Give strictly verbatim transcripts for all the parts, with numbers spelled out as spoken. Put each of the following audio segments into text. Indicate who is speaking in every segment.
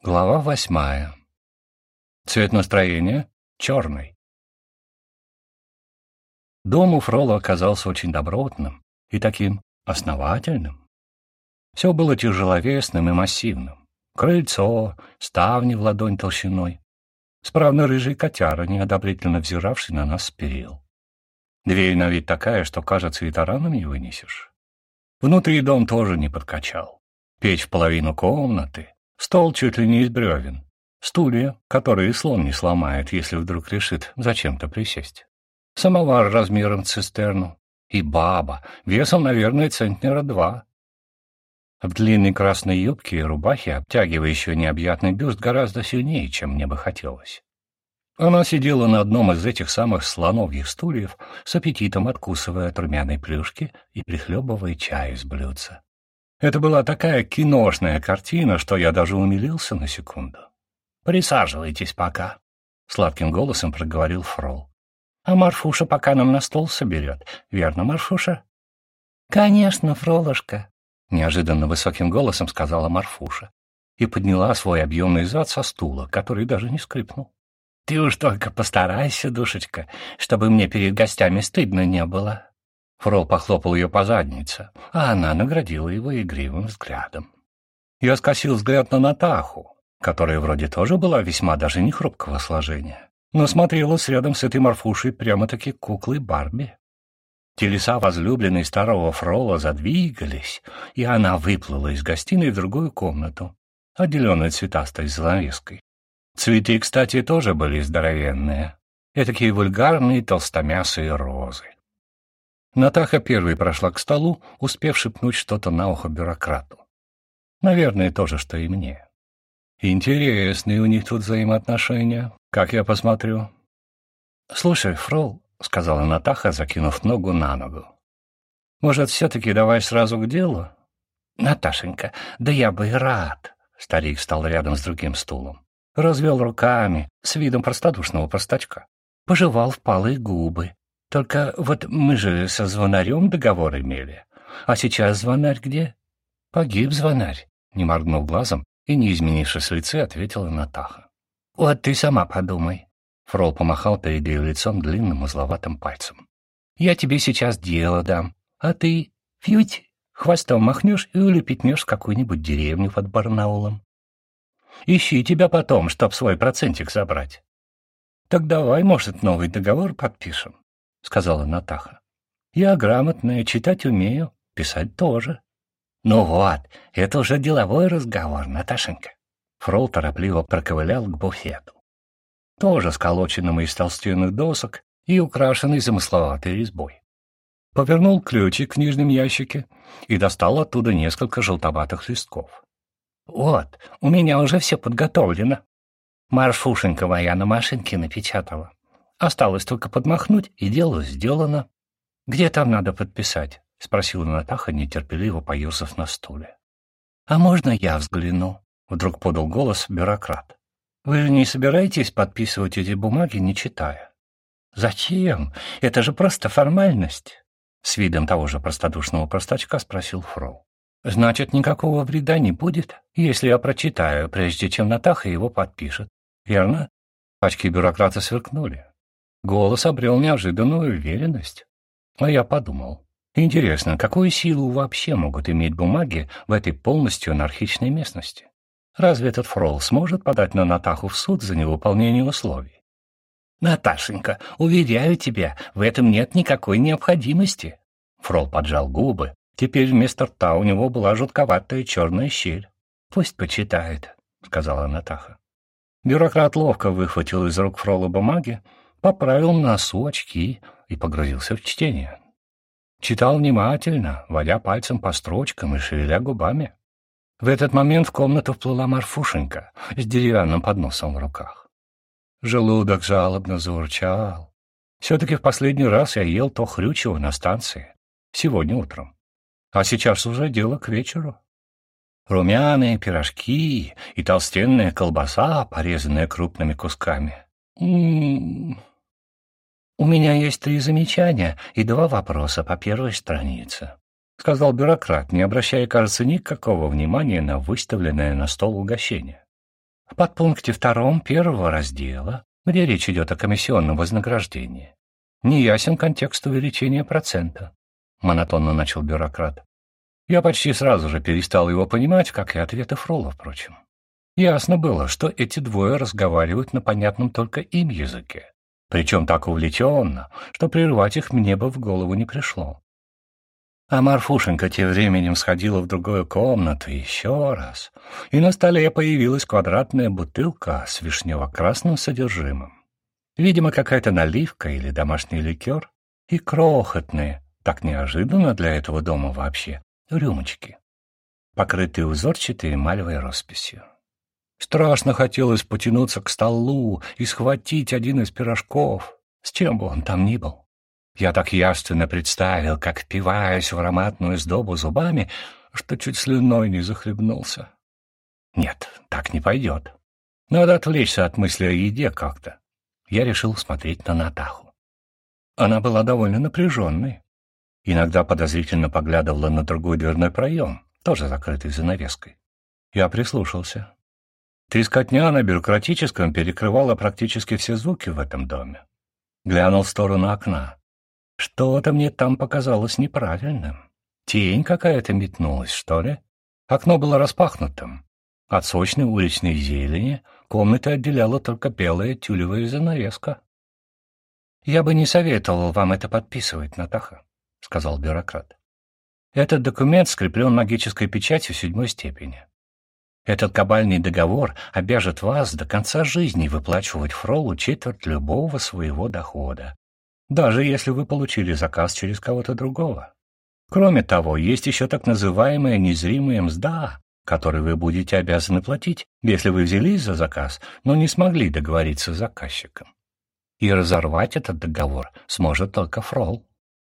Speaker 1: Глава восьмая. Цвет настроения — черный. Дом у Фрола оказался очень добротным и таким основательным. Все было тяжеловесным и массивным. Крыльцо, ставни в ладонь толщиной, справно рыжий котяра, неодобрительно взиравший на нас с перил. Дверь на вид такая, что, кажется, и тараном не вынесешь. Внутри дом тоже не подкачал. Печь в половину комнаты, стол чуть ли не из бревен, стулья, которые слон не сломает, если вдруг решит зачем-то присесть, самовар размером с цистерну и баба, весом, наверное, центнера два. В длинной красной юбке и рубахе, обтягивающей необъятный бюст, гораздо сильнее, чем мне бы хотелось. Она сидела на одном из этих самых слоновьих стульев, с аппетитом откусывая от румяной плюшки и прихлебывая чай из блюдца. Это была такая киношная картина, что я даже умилился на секунду. «Присаживайтесь пока», — сладким голосом проговорил Фрол. «А Марфуша пока нам на стол соберет. Верно, Марфуша?» «Конечно, Фролушка», — неожиданно высоким голосом сказала Марфуша и подняла свой объемный зад со стула, который даже не скрипнул. «Ты уж только постарайся, душечка, чтобы мне перед гостями стыдно не было». Фрол похлопал ее по заднице, а она наградила его игривым взглядом. Я скосил взгляд на Натаху, которая вроде тоже была весьма даже не хрупкого сложения, но смотрелась рядом с этой Марфушей прямо-таки куклой Барби. Телеса возлюбленной старого Фрола задвигались, и она выплыла из гостиной в другую комнату, отделенную цветастой занавеской. Цветы, кстати, тоже были здоровенные, этакие вульгарные толстомясые розы. Натаха первой прошла к столу, успев шепнуть что-то на ухо бюрократу. Наверное, то же, что и мне. Интересные у них тут взаимоотношения, как я посмотрю. — Слушай, Фрол, — сказала Натаха, закинув ногу на ногу, — может, все-таки давай сразу к делу? — Наташенька, да я бы и рад. Старик стал рядом с другим стулом, развел руками с видом простодушного простачка, пожевал впалые губы. Только вот мы же со звонарем договор имели. А сейчас звонарь где? Погиб звонарь, не моргнув глазом и не изменившись в лице, ответила Натаха. Вот ты сама подумай. Фрол помахал перед ее лицом длинным узловатым пальцем. Я тебе сейчас дело дам, а ты, фьють, хвостом махнешь и улепетнешь в какую-нибудь деревню под Барнаулом. Ищи тебя потом, чтоб свой процентик забрать. Так давай, может, новый договор подпишем, — сказала Натаха. «Я грамотная, читать умею, писать тоже». «Ну вот, это уже деловой разговор, Наташенька». Фрол торопливо проковылял к буфету, тоже сколоченному из толстенных досок и украшенный замысловатой резьбой. Повернул ключик в нижнем ящике и достал оттуда несколько желтоватых листков. «Вот, у меня уже все подготовлено. Марфушенька моя на машинке напечатала. Осталось только подмахнуть, и дело сделано. — Где там надо подписать? — спросила Натаха, нетерпеливо поерзав на стуле. — А можно я взгляну? — вдруг подал голос бюрократ. — Вы же не собираетесь подписывать эти бумаги, не читая? — Зачем? Это же просто формальность. С видом того же простодушного простачка спросил Фрол. — Значит, никакого вреда не будет, если я прочитаю, прежде чем Натаха его подпишет. Верно? Очки бюрократа сверкнули. Голос обрел неожиданную уверенность. А я подумал, интересно, какую силу вообще могут иметь бумаги в этой полностью анархичной местности? Разве этот Фрол сможет подать на Натаху в суд за невыполнение условий? Наташенька, уверяю тебя, в этом нет никакой необходимости. Фрол поджал губы. Теперь вместо рта у него была жутковатая черная щель. Пусть почитает, — сказала Натаха. Бюрократ ловко выхватил из рук Фрола бумаги, поправил на носу очки и погрузился в чтение. Читал внимательно, водя пальцем по строчкам и шевеля губами. В этот момент в комнату вплыла Марфушенька с деревянным подносом в руках. Желудок жалобно заурчал. Все-таки в последний раз я ел то хрючево на станции, сегодня утром. А сейчас уже дело к вечеру. Румяные пирожки и толстенная колбаса, порезанная крупными кусками. М-м-м. «У меня есть три замечания и два вопроса по первой странице», — сказал бюрократ, не обращая, кажется, никакого внимания на выставленное на стол угощение. В подпункте втором первого раздела, где речь идет о комиссионном вознаграждении, неясен контекст увеличения процента, — монотонно начал бюрократ. Я почти сразу же перестал его понимать, как и ответы Фрола, впрочем. Ясно было, что эти двое разговаривают на понятном только им языке, причем так увлеченно, что прервать их мне бы в голову не пришло. А Марфушенька тем временем сходила в другую комнату еще раз, и на столе появилась квадратная бутылка с вишнево-красным содержимым. Видимо, какая-то наливка или домашний ликер, и крохотные, так неожиданно для этого дома вообще, рюмочки, покрытые узорчатой эмалевой росписью. Страшно хотелось потянуться к столу и схватить один из пирожков, с чем бы он там ни был. Я так явственно представил, как впиваюсь в ароматную сдобу зубами, что чуть слюной не захлебнулся. Нет, так не пойдет. Надо отвлечься от мысли о еде как-то. Я решил смотреть на Натаху. Она была довольно напряженной. Иногда подозрительно поглядывала на другой дверной проем, тоже закрытый занавеской. Я прислушался. Трескотня на бюрократическом перекрывала практически все звуки в этом доме. Глянул в сторону окна. Что-то мне там показалось неправильным. Тень какая-то метнулась, что ли? Окно было распахнутым. От сочной уличной зелени комнаты отделяла только белая тюлевая занавеска. «Я бы не советовал вам это подписывать, Натаха», — сказал бюрократ. «Этот документ скреплен магической печатью седьмой степени. Этот кабальный договор обяжет вас до конца жизни выплачивать Фролу четверть любого своего дохода, даже если вы получили заказ через кого-то другого. Кроме того, есть еще так называемая незримая мзда, которую вы будете обязаны платить, если вы взялись за заказ, но не смогли договориться с заказчиком. И разорвать этот договор сможет только Фрол».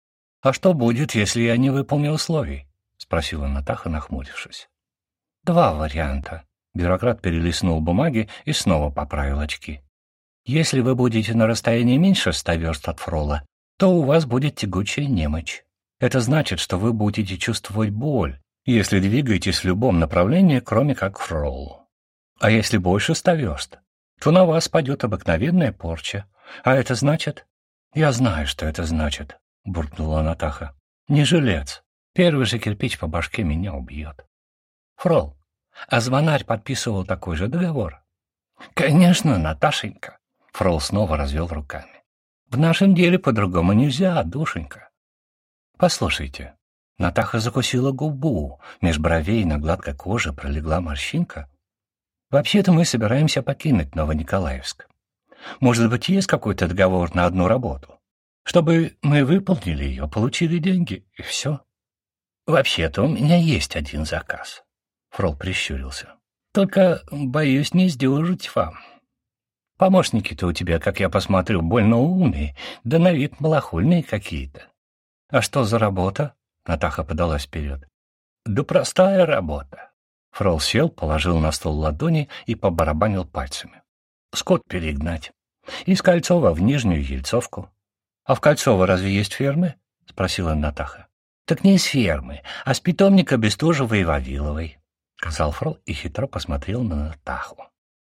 Speaker 1: «А что будет, если я не выполню условий?» — спросила Натаха, нахмурившись. «Два варианта». Бюрократ перелистнул бумаги и снова поправил очки. «Если вы будете на расстоянии меньше ста верст от Фрола, то у вас будет тягучая немочь. Это значит, что вы будете чувствовать боль, если двигаетесь в любом направлении, кроме как к Фролу. А если больше ста верст, то на вас падет обыкновенная порча. А это значит...» «Я знаю, что это значит», — буркнула Натаха. «Не жилец. Первый же кирпич по башке меня убьет». «Фрол, а звонарь подписывал такой же договор?» «Конечно, Наташенька», — Фрол снова развел руками. «В нашем деле по-другому нельзя, душенька». «Послушайте». Натаха закусила губу, меж бровей на гладкой коже пролегла морщинка. «Вообще-то мы собираемся покинуть Новониколаевск. Может быть, есть какой-то договор на одну работу? Чтобы мы выполнили ее, получили деньги, и все». «Вообще-то у меня есть один заказ». Фрол прищурился. «Только, боюсь, не сдюжить вам. Помощники-то у тебя, как я посмотрю, больно умные, да на вид малохольные какие-то». «А что за работа?» — Натаха подалась вперед. «Да простая работа». Фрол сел, положил на стол ладони и побарабанил пальцами. «Скот перегнать. Из Кольцова в Нижнюю Ельцовку». «А в Кольцово разве есть фермы?» — спросила Натаха. «Так не из фермы, а с питомника Бестужевой и Вавиловой», — сказал Фрол и хитро посмотрел на Натаху.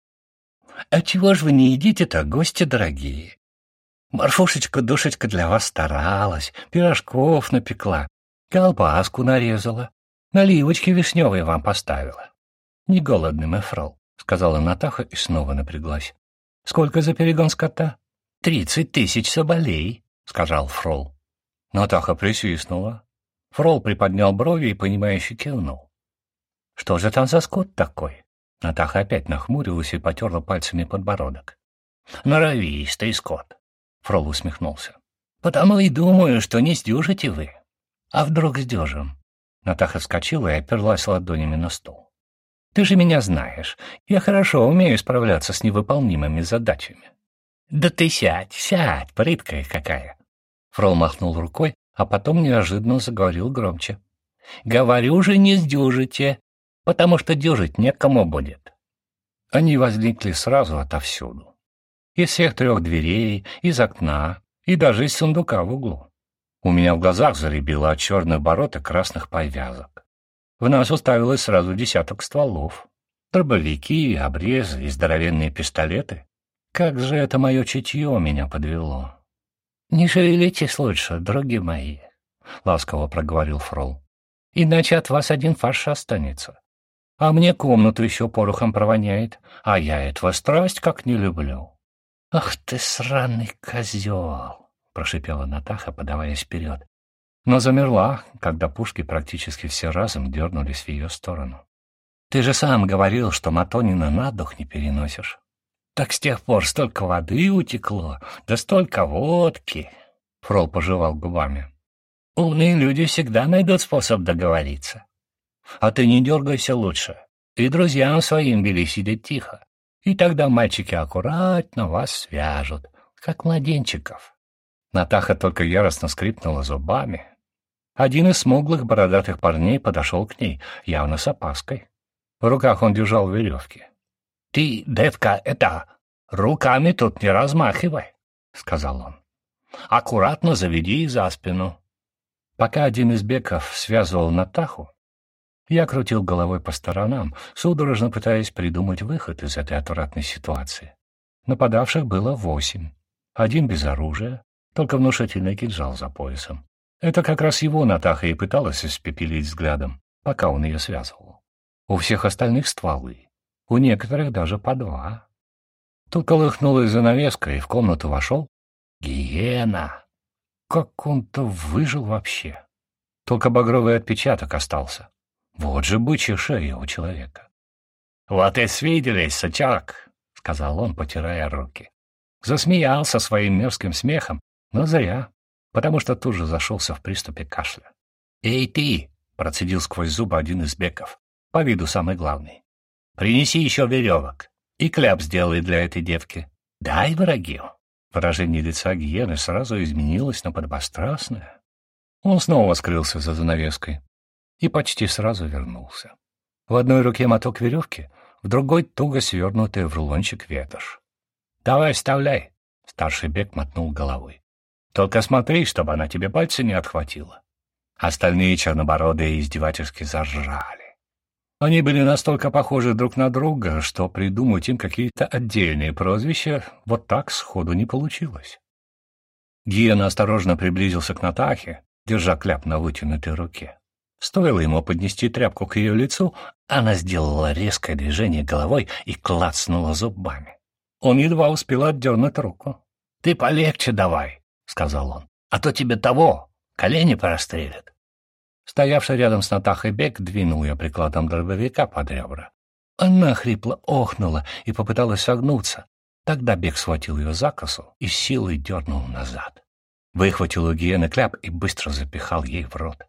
Speaker 1: «А чего ж вы не едите-то, гости дорогие? Марфушечка-душечка для вас старалась, пирожков напекла, колбаску нарезала, наливочки вишневые вам поставила». «Не голодный мы, Фрол», — сказала Натаха и снова напряглась. «Сколько за перегон скота?» «Тридцать тысяч соболей», — сказал Фрол. Натаха присвистнула. Фрол приподнял брови и, понимающе кивнул. «Что же там за скот такой?» Натаха опять нахмурилась и потерла пальцами подбородок. «Норовистый скот», — Фрол усмехнулся. «Потому и думаю, что не сдюжите вы. А вдруг сдюжим?» Натаха вскочила и оперлась ладонями на стол. «Ты же меня знаешь. Я хорошо умею справляться с невыполнимыми задачами». «Да ты сядь, сядь, прыткая какая!» Фрол махнул рукой, а потом неожиданно заговорил громче. «Говорю же, не сдюжите, потому что дюжить некому будет». Они возникли сразу отовсюду. Из всех трех дверей, из окна и даже из сундука в углу. У меня в глазах заребило от черных бород и красных повязок. В нас уставилось сразу десяток стволов. Дробовики, обрезы и здоровенные пистолеты. Как же это мое чутье меня подвело. — Не шевелитесь лучше, други мои, — ласково проговорил Фрол. — Иначе от вас один фарш останется. А мне комнату еще порохом провоняет, а я этого страсть как не люблю. — Ах ты, сраный козел! — прошипела Натаха, подаваясь вперед. Но замерла, когда пушки практически все разом дернулись в ее сторону. — Ты же сам говорил, что Матонина на дух не переносишь. Так с тех пор столько воды утекло, да столько водки. Фрол пожевал губами. Умные люди всегда найдут способ договориться. А ты не дергайся лучше, и друзьям своим вели сидеть тихо. И тогда мальчики аккуратно вас свяжут, как младенчиков. Натаха только яростно скрипнула зубами. Один из смуглых бородатых парней подошел к ней, явно с опаской. В руках он держал веревки. — Ты, девка, это, руками тут не размахивай, — сказал он. — Аккуратно заведи их за спину. Пока один из беков связывал Натаху, я крутил головой по сторонам, судорожно пытаясь придумать выход из этой отвратной ситуации. Нападавших было восемь. Один без оружия, только внушительный кинжал за поясом. Это как раз его Натаха и пыталась испепелить взглядом, пока он ее связывал. У всех остальных стволы. У некоторых даже по два. Тут колыхнулась занавеска, и в комнату вошел гиена. Как он-то выжил вообще? Только багровый отпечаток остался. Вот же бычья шея у человека. — Вот и свиделись, сычок, — сказал он, потирая руки. Засмеялся своим мерзким смехом, но зря, потому что тут же зашелся в приступе кашля. — Эй ты! — процедил сквозь зубы один из беков, по виду самый главный. Принеси еще веревок и кляп сделай для этой девки. Дай, враги. Выражение лица гиены сразу изменилось на подобострастное. Он снова скрылся за занавеской и почти сразу вернулся. В одной руке моток веревки, в другой туго свернутый в рулончик ветошь. — Давай, вставляй, — старший бек мотнул головой. — Только смотри, чтобы она тебе пальцы не отхватила. Остальные чернобородые издевательски заржали. Они были настолько похожи друг на друга, что придумать им какие-то отдельные прозвища вот так сходу не получилось. Гиена осторожно приблизился к Натахе, держа кляп на вытянутой руке. Стоило ему поднести тряпку к ее лицу, она сделала резкое движение головой и клацнула зубами. Он едва успел отдернуть руку. — Ты полегче давай, — сказал он, — а то тебе того, колени прострелят. Стоявший рядом с Натахой бек двинул ее прикладом дробовика под ребра. Она хрипло охнула и попыталась согнуться. Тогда бек схватил ее за косу и с силой дернул назад. Выхватил у гиены кляп и быстро запихал ей в рот.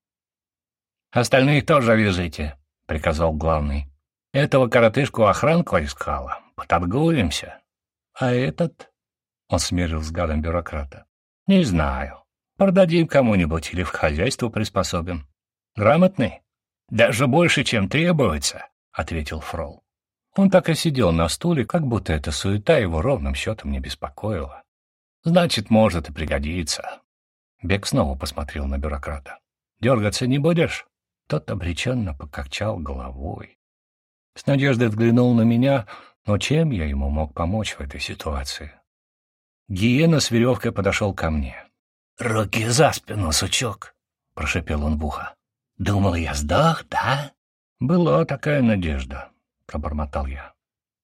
Speaker 1: — Остальных тоже вяжите, — приказал главный. — Этого коротышку охранка искала. Поторгуемся. — А этот? — он смерил взглядом бюрократа. — Не знаю. Продадим кому-нибудь или в хозяйство приспособим. — Грамотный? — Даже больше, чем требуется, — ответил Фрол. Он так и сидел на стуле, как будто эта суета его ровным счетом не беспокоила. — Значит, может и пригодится. Бек снова посмотрел на бюрократа. — Дергаться не будешь? Тот обреченно покачал головой. С надеждой взглянул на меня, но чем я ему мог помочь в этой ситуации? Гиена с веревкой подошел ко мне. — Руки за спину, сучок! — прошепел он в ухо. — Думал, я сдох, да? — Была такая надежда, — пробормотал я.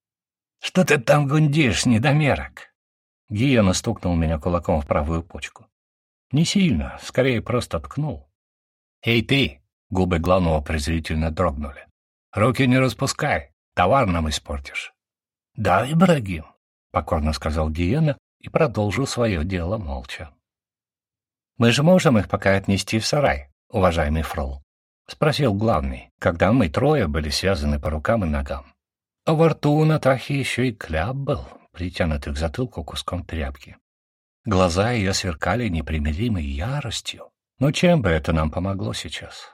Speaker 1: — Что ты там гундишь, недомерок? Гиена стукнул меня кулаком в правую почку. Не сильно, скорее просто ткнул. — Эй ты! — губы главного презрительно дрогнули. — Руки не распускай, товар нам испортишь. — Да, Ибрагим, — покорно сказал Гиена и продолжил свое дело молча. — Мы же можем их пока отнести в сарай, уважаемый Фрол? — спросил главный, когда мы трое были связаны по рукам и ногам. А во рту у Натахи еще и кляп был, притянутый к затылку куском тряпки. Глаза ее сверкали непримиримой яростью. Но чем бы это нам помогло сейчас?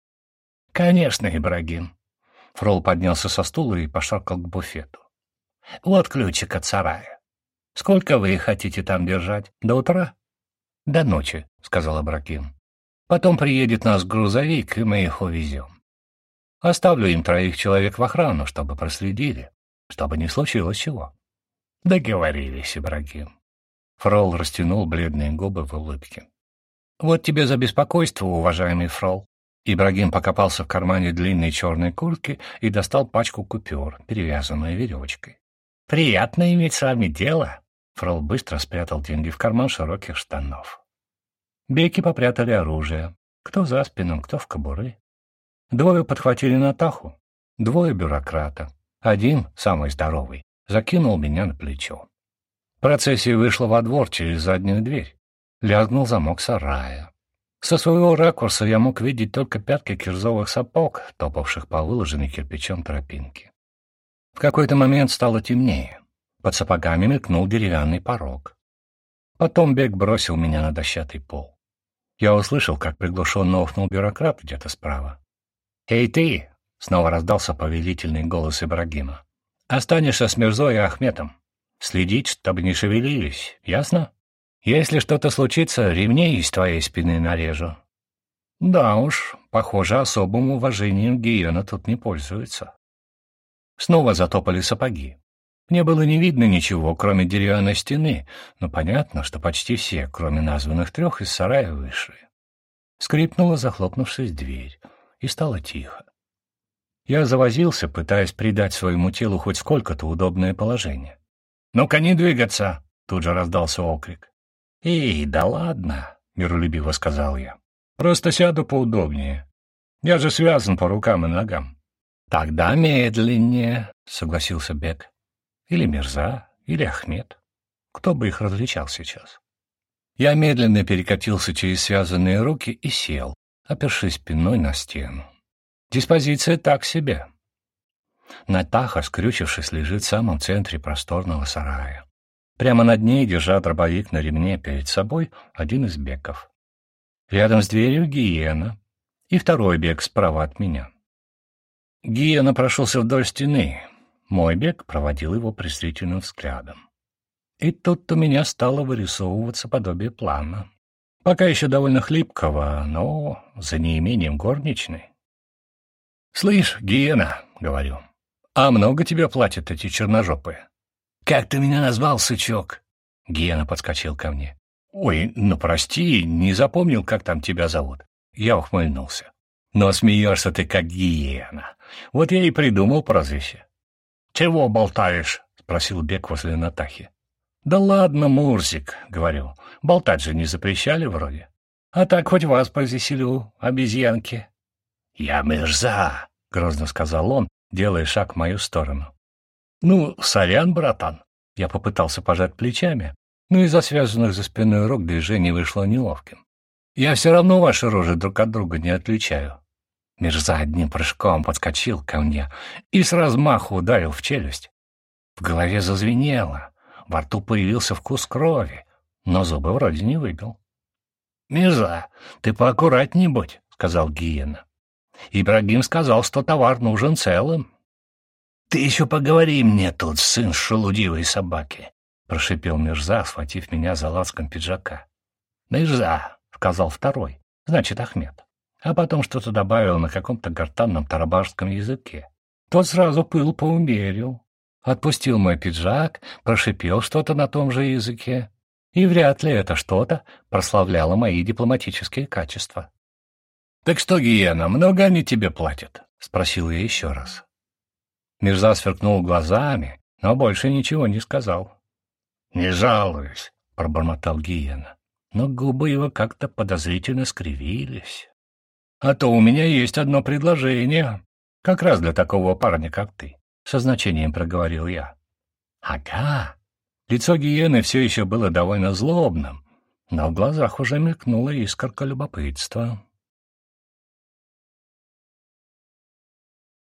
Speaker 1: — Конечно, Ибрагим. Фрол поднялся со стула и пошаркал к буфету. — Вот ключик от сарая. Сколько вы хотите там держать? До утра? — До ночи, — сказал Ибрагим. — Потом приедет наш грузовик, и мы их увезем. Оставлю им троих человек в охрану, чтобы проследили, чтобы не случилось чего». «Договорились, Ибрагим». Фрол растянул бледные губы в улыбке. «Вот тебе за беспокойство, уважаемый Фрол». Ибрагим покопался в кармане длинной черной куртки и достал пачку купюр, перевязанную веревочкой. «Приятно иметь с вами дело». Фрол быстро спрятал деньги в карман широких штанов. Беки попрятали оружие, кто за спину, кто в кобуры. Двое подхватили Натаху, двое бюрократа. Один, самый здоровый, закинул меня на плечо. Процессия вышла во двор через заднюю дверь. Лязгнул замок сарая. Со своего ракурса я мог видеть только пятки кирзовых сапог, топавших по выложенной кирпичом тропинке. В какой-то момент стало темнее. Под сапогами мелькнул деревянный порог. Потом Бек бросил меня на дощатый пол. Я услышал, как приглушенно охнул бюрократ где-то справа. «Эй, ты!» — снова раздался повелительный голос Ибрагима. «Останешься с Мирзой и Ахметом. Следить, чтобы не шевелились, ясно? Если что-то случится, ремней из твоей спины нарежу». Да уж, похоже, особым уважением Гиена тут не пользуется. Снова затопали сапоги. Мне было не видно ничего, кроме деревянной стены, но понятно, что почти все, кроме названных трех, из сарая вышли. Скрипнула, захлопнувшись, дверь, и стало тихо. Я завозился, пытаясь придать своему телу хоть сколько-то удобное положение. «Ну-ка, не двигаться!» — тут же раздался окрик. «Эй, да ладно!» — миролюбиво сказал я. «Просто сяду поудобнее. Я же связан по рукам и ногам». «Тогда медленнее», — согласился Бек. «Или Мирза, или Ахмед. Кто бы их различал сейчас?» Я медленно перекатился через связанные руки и сел, опершись спиной на стену. Диспозиция так себе. Натаха, скрючившись, лежит в самом центре просторного сарая. Прямо над ней, держа дробовик на ремне перед собой, один из беков. Рядом с дверью Гиена и второй бек справа от меня. Гиена прошелся вдоль стены. Мой бек проводил его презрительным взглядом. И тут у меня стало вырисовываться подобие плана. Пока еще довольно хлипкого, но за неимением горничной. «Слышь, Гиена, — говорю, — а много тебе платят эти черножопые?» «Как ты меня назвал, сычок?» Гиена подскочил ко мне. «Ой, ну прости, не запомнил, как там тебя зовут». Я ухмыльнулся. «Но смеешься ты, как гиена. Вот я и придумал прозвище». «Чего болтаешь?» — спросил Бек возле Натахи. «Да ладно, Мурзик, — говорю, — болтать же не запрещали вроде. А так хоть вас повеселю, обезьянки». «Я Мирза», — грозно сказал он, делая шаг в мою сторону. «Ну, сорян, братан». Я попытался пожать плечами, но из-за связанных за спиной рук движение вышло неловким. «Я все равно ваши рожи друг от друга не отличаю». Мирза одним прыжком подскочил ко мне и с размаху ударил в челюсть. В голове зазвенело, во рту появился вкус крови, но зубы вроде не выбил. «Мирза, ты поаккуратней будь», — сказал Гиена. «Ибрагим сказал, что товар нужен целым». «Ты еще поговори мне тут, сын шелудивой собаки», — прошипел Мирза, схватив меня за лацкан пиджака. «Мирза», — сказал второй, значит, Ахмед. А потом что-то добавил на каком-то гортанном тарабарском языке. Тот сразу пыл поумерил, отпустил мой пиджак, прошипел что-то на том же языке. И вряд ли это что-то прославляло мои дипломатические качества. «Так что, Гиена, много они тебе платят?» — спросил я еще раз. Мирза сверкнул глазами, но больше ничего не сказал. «Не жалуюсь», — пробормотал Гиена, но губы его как-то подозрительно скривились. «А то у меня есть одно предложение, как раз для такого парня, как ты», — со значением проговорил я. «Ага». Лицо Гиены все еще было довольно злобным, но в глазах уже мелькнула искорка любопытства.